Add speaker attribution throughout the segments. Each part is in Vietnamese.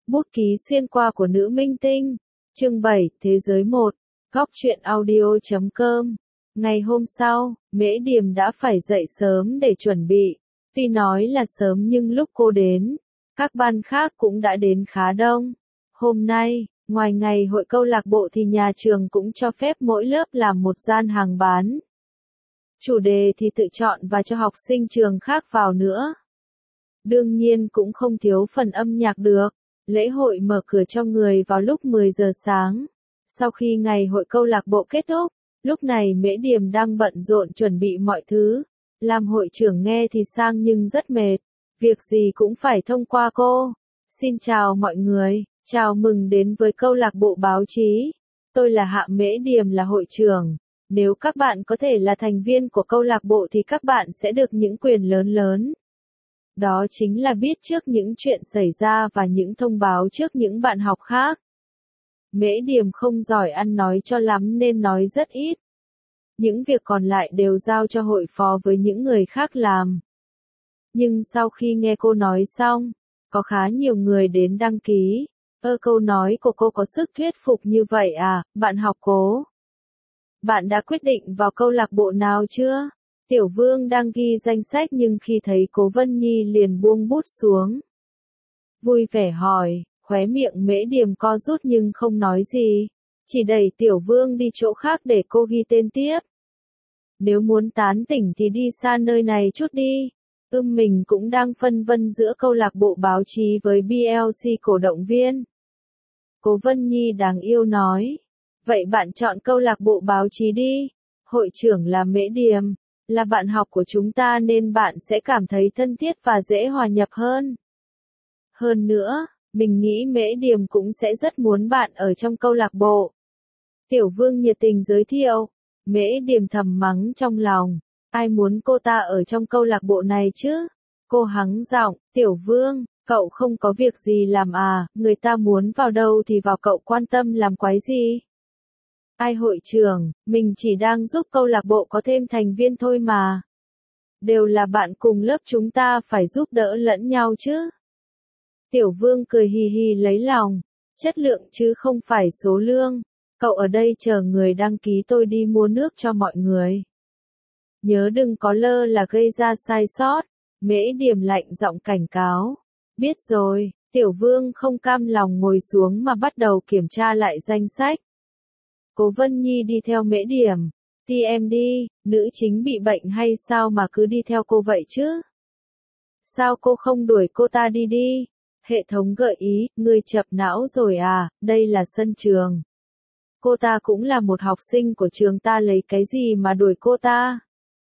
Speaker 1: Bút ký xuyên qua của nữ minh tinh. Chương 7, Thế giới 1. Góc truyện audio.com. Ngày hôm sau, Mễ Điềm đã phải dậy sớm để chuẩn bị. Tuy nói là sớm nhưng lúc cô đến, các ban khác cũng đã đến khá đông. Hôm nay, ngoài ngày hội câu lạc bộ thì nhà trường cũng cho phép mỗi lớp làm một gian hàng bán. Chủ đề thì tự chọn và cho học sinh trường khác vào nữa. Đương nhiên cũng không thiếu phần âm nhạc được. Lễ hội mở cửa cho người vào lúc 10 giờ sáng. Sau khi ngày hội câu lạc bộ kết thúc, lúc này Mễ Điềm đang bận rộn chuẩn bị mọi thứ. Làm hội trưởng nghe thì sang nhưng rất mệt. Việc gì cũng phải thông qua cô. Xin chào mọi người, chào mừng đến với câu lạc bộ báo chí. Tôi là Hạ Mễ Điềm, là hội trưởng. Nếu các bạn có thể là thành viên của câu lạc bộ thì các bạn sẽ được những quyền lớn lớn. Đó chính là biết trước những chuyện xảy ra và những thông báo trước những bạn học khác. Mễ Điềm không giỏi ăn nói cho lắm nên nói rất ít. Những việc còn lại đều giao cho hội phó với những người khác làm. Nhưng sau khi nghe cô nói xong, có khá nhiều người đến đăng ký. Câu nói của cô có sức thuyết phục như vậy à, bạn học Cố? Bạn đã quyết định vào câu lạc bộ nào chưa? Tiểu Vương đang ghi danh sách nhưng khi thấy Cố Vân Nhi liền buông bút xuống. Vui vẻ hỏi, khóe miệng Mễ Điềm co rút nhưng không nói gì. Chỉ đẩy Tiểu Vương đi chỗ khác để cô ghi tên tiếp. Nếu muốn tán tỉnh thì đi xa nơi này chút đi. Mình cũng đang phân vân giữa câu lạc bộ báo chí với BLC cổ động viên. Cố Vân Nhi đáng yêu nói. Vậy bạn chọn câu lạc bộ báo chí đi. Hội trưởng là Mễ Điềm, là bạn học của chúng ta nên bạn sẽ cảm thấy thân thiết và dễ hòa nhập hơn. Hơn nữa, mình nghĩ Mễ Điềm cũng sẽ rất muốn bạn ở trong câu lạc bộ. Tiểu Vương nhiệt tình giới thiệu. Mễ Điềm thầm mắng trong lòng. Ai muốn cô ta ở trong câu lạc bộ này chứ? Cô hắng giọng, Tiểu Vương, cậu không có việc gì làm à, người ta muốn vào đâu thì vào, cậu quan tâm làm quái gì? Ai hội trưởng, mình chỉ đang giúp câu lạc bộ có thêm thành viên thôi mà. Đều là bạn cùng lớp, chúng ta phải giúp đỡ lẫn nhau chứ. Tiểu Vương cười hì hì lấy lòng. Chất lượng chứ không phải số lương. Cậu ở đây chờ người đăng ký, tôi đi mua nước cho mọi người. Nhớ đừng có lơ là gây ra sai sót. Mễ Điềm lạnh giọng cảnh cáo. Biết rồi, Tiểu Vương không cam lòng ngồi xuống mà bắt đầu kiểm tra lại danh sách. Cố Vân Nhi đi theo Mễ Điềm. Thì em đi, nữ chính bị bệnh hay sao mà cứ đi theo cô vậy chứ? Sao cô không đuổi cô ta đi đi? Hệ thống gợi ý, người chập não rồi à, đây là sân trường. Cô ta cũng là một học sinh của trường ta, lấy cái gì mà đuổi cô ta?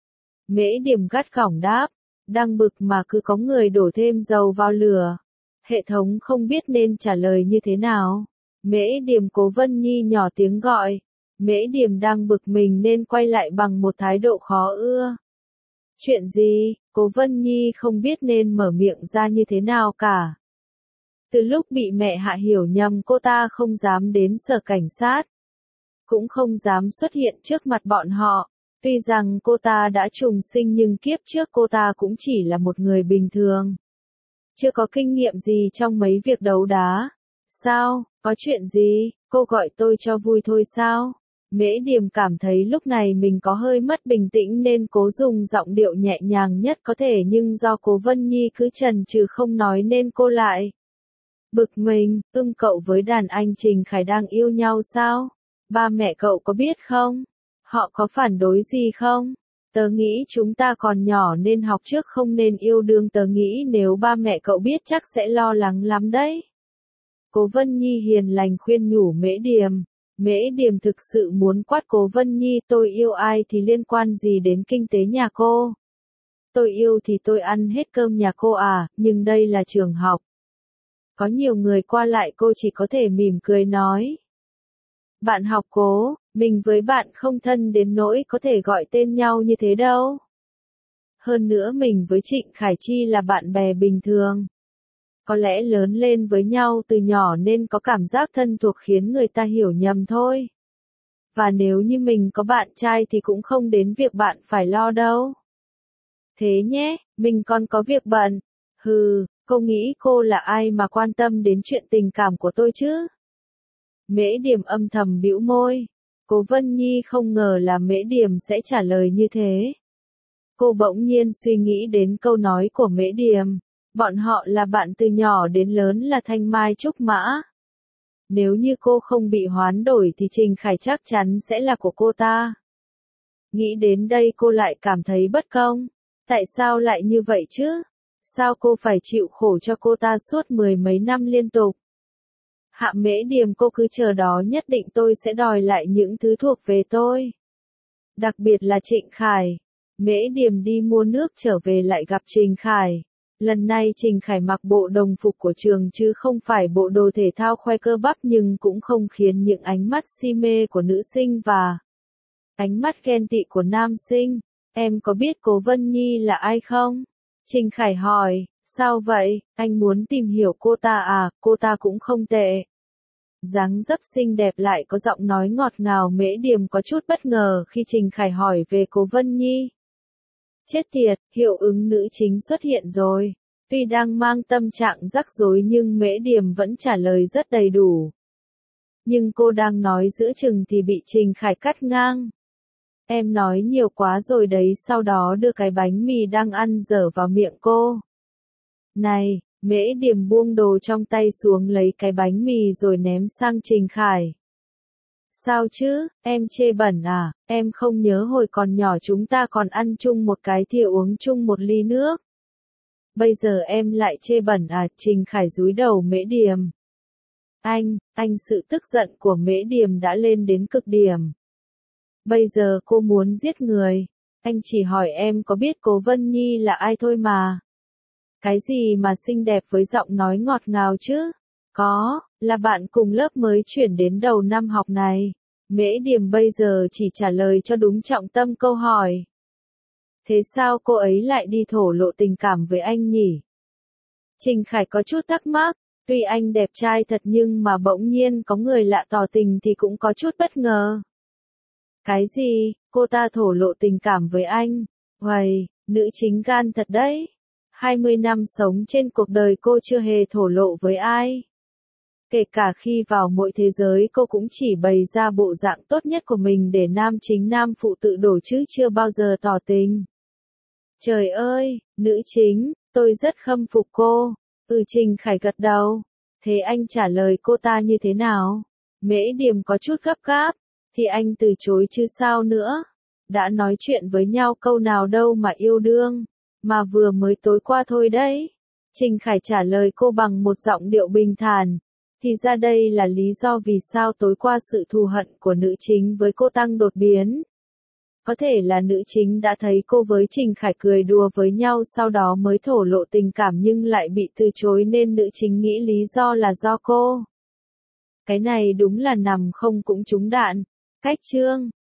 Speaker 1: Mễ Điềm gắt gỏng đáp, đang bực mà cứ có người đổ thêm dầu vào lửa. Hệ thống không biết nên trả lời như thế nào. Mễ Điềm, Cố Vân Nhi nhỏ tiếng gọi. Mễ Điềm đang bực mình nên quay lại bằng một thái độ khó ưa. Chuyện gì? Cố Vân Nhi không biết nên mở miệng ra như thế nào cả. Từ lúc bị mẹ Hạ hiểu nhầm, cô ta không dám đến sở cảnh sát. Cũng không dám xuất hiện trước mặt bọn họ. Tuy rằng cô ta đã trùng sinh nhưng kiếp trước cô ta cũng chỉ là một người bình thường. Chưa có kinh nghiệm gì trong mấy việc đấu đá. Sao, có chuyện gì, cô gọi tôi cho vui thôi sao? Mễ Điềm cảm thấy lúc này mình có hơi mất bình tĩnh nên cố dùng giọng điệu nhẹ nhàng nhất có thể, nhưng do Cố Vân Nhi cứ chần chừ không nói nên cô lại bực mình. Cậu với đàn anh Trình Khải đang yêu nhau sao? Ba mẹ cậu có biết không? Họ có phản đối gì không? Tớ nghĩ chúng ta còn nhỏ nên học trước, không nên yêu đương. Tớ nghĩ nếu ba mẹ cậu biết chắc sẽ lo lắng lắm đấy. Cố Vân Nhi hiền lành khuyên nhủ Mễ Điềm. Mễ Điềm thực sự muốn quát Cố Vân Nhi, tôi yêu ai thì liên quan gì đến kinh tế nhà cô? Tôi yêu thì tôi ăn hết cơm nhà cô à, nhưng đây là trường học. Có nhiều người qua lại, cô chỉ có thể mỉm cười nói. Bạn học Cố, mình với bạn không thân đến nỗi có thể gọi tên nhau như thế đâu. Hơn nữa mình với Trịnh Khải Chi là bạn bè bình thường. Có lẽ lớn lên với nhau từ nhỏ nên có cảm giác thân thuộc khiến người ta hiểu nhầm thôi. Và nếu như mình có bạn trai thì cũng không đến việc bạn phải lo đâu. Thế nhé, mình còn có việc bận. Cô nghĩ cô là ai mà quan tâm đến chuyện tình cảm của tôi chứ? Mễ Điềm âm thầm bĩu môi. Cố Vân Nhi không ngờ là Mễ Điềm sẽ trả lời như thế. Cô bỗng nhiên suy nghĩ đến câu nói của Mễ Điềm. Bọn họ là bạn từ nhỏ đến lớn là thanh mai trúc mã. Nếu như cô không bị hoán đổi thì Trình Khải chắc chắn sẽ là của cô ta. Nghĩ đến đây cô lại cảm thấy bất công. Tại sao lại như vậy chứ? Sao cô phải chịu khổ cho cô ta suốt 10 mấy năm liên tục? Hạ Mễ Điềm, cô cứ chờ đó, nhất định tôi sẽ đòi lại những thứ thuộc về tôi. Đặc biệt là Trịnh Khải. Mễ Điềm đi mua nước trở về lại gặp Trình Khải. Lần này Trình Khải mặc bộ đồng phục của trường chứ không phải bộ đồ thể thao khoe cơ bắp, nhưng cũng không khiến những ánh mắt si mê của nữ sinh và ánh mắt ghen tị của nam sinh. Em có biết Cố Vân Nhi là ai không? Trình Khải hỏi. Sao vậy, anh muốn tìm hiểu cô ta à? Cô ta cũng không tệ. Dáng dấp xinh đẹp lại có giọng nói ngọt ngào. Mễ Điềm có chút bất ngờ khi Trình Khải hỏi về Cố Vân Nhi. Chết tiệt, hiệu ứng nữ chính xuất hiện rồi. Tuy đang mang tâm trạng rắc rối nhưng Mễ Điềm vẫn trả lời rất đầy đủ. Nhưng cô đang nói giữa chừng thì bị Trình Khải cắt ngang. Em nói nhiều quá rồi đấy, sau đó đưa cái bánh mì đang ăn dở vào miệng cô. Này, Mễ Điềm buông đồ trong tay xuống lấy cái bánh mì rồi ném sang Trình Khải. Sao chứ, em chê bẩn à? Em không nhớ hồi còn nhỏ chúng ta còn ăn chung một cái thìa uống chung một ly nước. Bây giờ em lại chê bẩn à? Trình Khải dúi đầu Mễ Điềm. Anh, sự tức giận của Mễ Điềm đã lên đến cực điểm. Bây giờ cô muốn giết người. Anh chỉ hỏi em có biết Cố Vân Nhi là ai thôi mà. Cái gì mà xinh đẹp với giọng nói ngọt ngào chứ? Có, là bạn cùng lớp mới chuyển đến đầu năm học này. Mễ Điềm bây giờ chỉ trả lời cho đúng trọng tâm câu hỏi. Thế sao cô ấy lại đi thổ lộ tình cảm với anh nhỉ? Trình Khải có chút thắc mắc, tuy anh đẹp trai thật nhưng mà bỗng nhiên có người lạ tỏ tình thì cũng có chút bất ngờ. Cái gì, cô ta thổ lộ tình cảm với anh? Uầy, nữ chính gan thật đấy. 20 năm sống trên cuộc đời cô chưa hề thổ lộ với ai. Kể cả khi vào mỗi thế giới cô cũng chỉ bày ra bộ dạng tốt nhất của mình để nam chính nam phụ tự đổ chứ chưa bao giờ tỏ tình. Trời ơi, nữ chính, tôi rất khâm phục cô. Trình Khải gật đầu. Thế anh trả lời cô ta như thế nào? Mễ Điềm có chút gấp gáp. Thì anh từ chối chứ sao nữa. Đã nói chuyện với nhau câu nào đâu mà yêu đương. Mà vừa mới tối qua thôi đấy. Trình Khải trả lời cô bằng một giọng điệu bình thản. Thì ra đây là lý do vì sao tối qua sự thù hận của nữ chính với cô tăng đột biến. Có thể là nữ chính đã thấy cô với Trình Khải cười đùa với nhau sau đó mới thổ lộ tình cảm nhưng lại bị từ chối nên nữ chính nghĩ lý do là do cô. Cái này đúng là nằm không cũng trúng đạn. Cách chương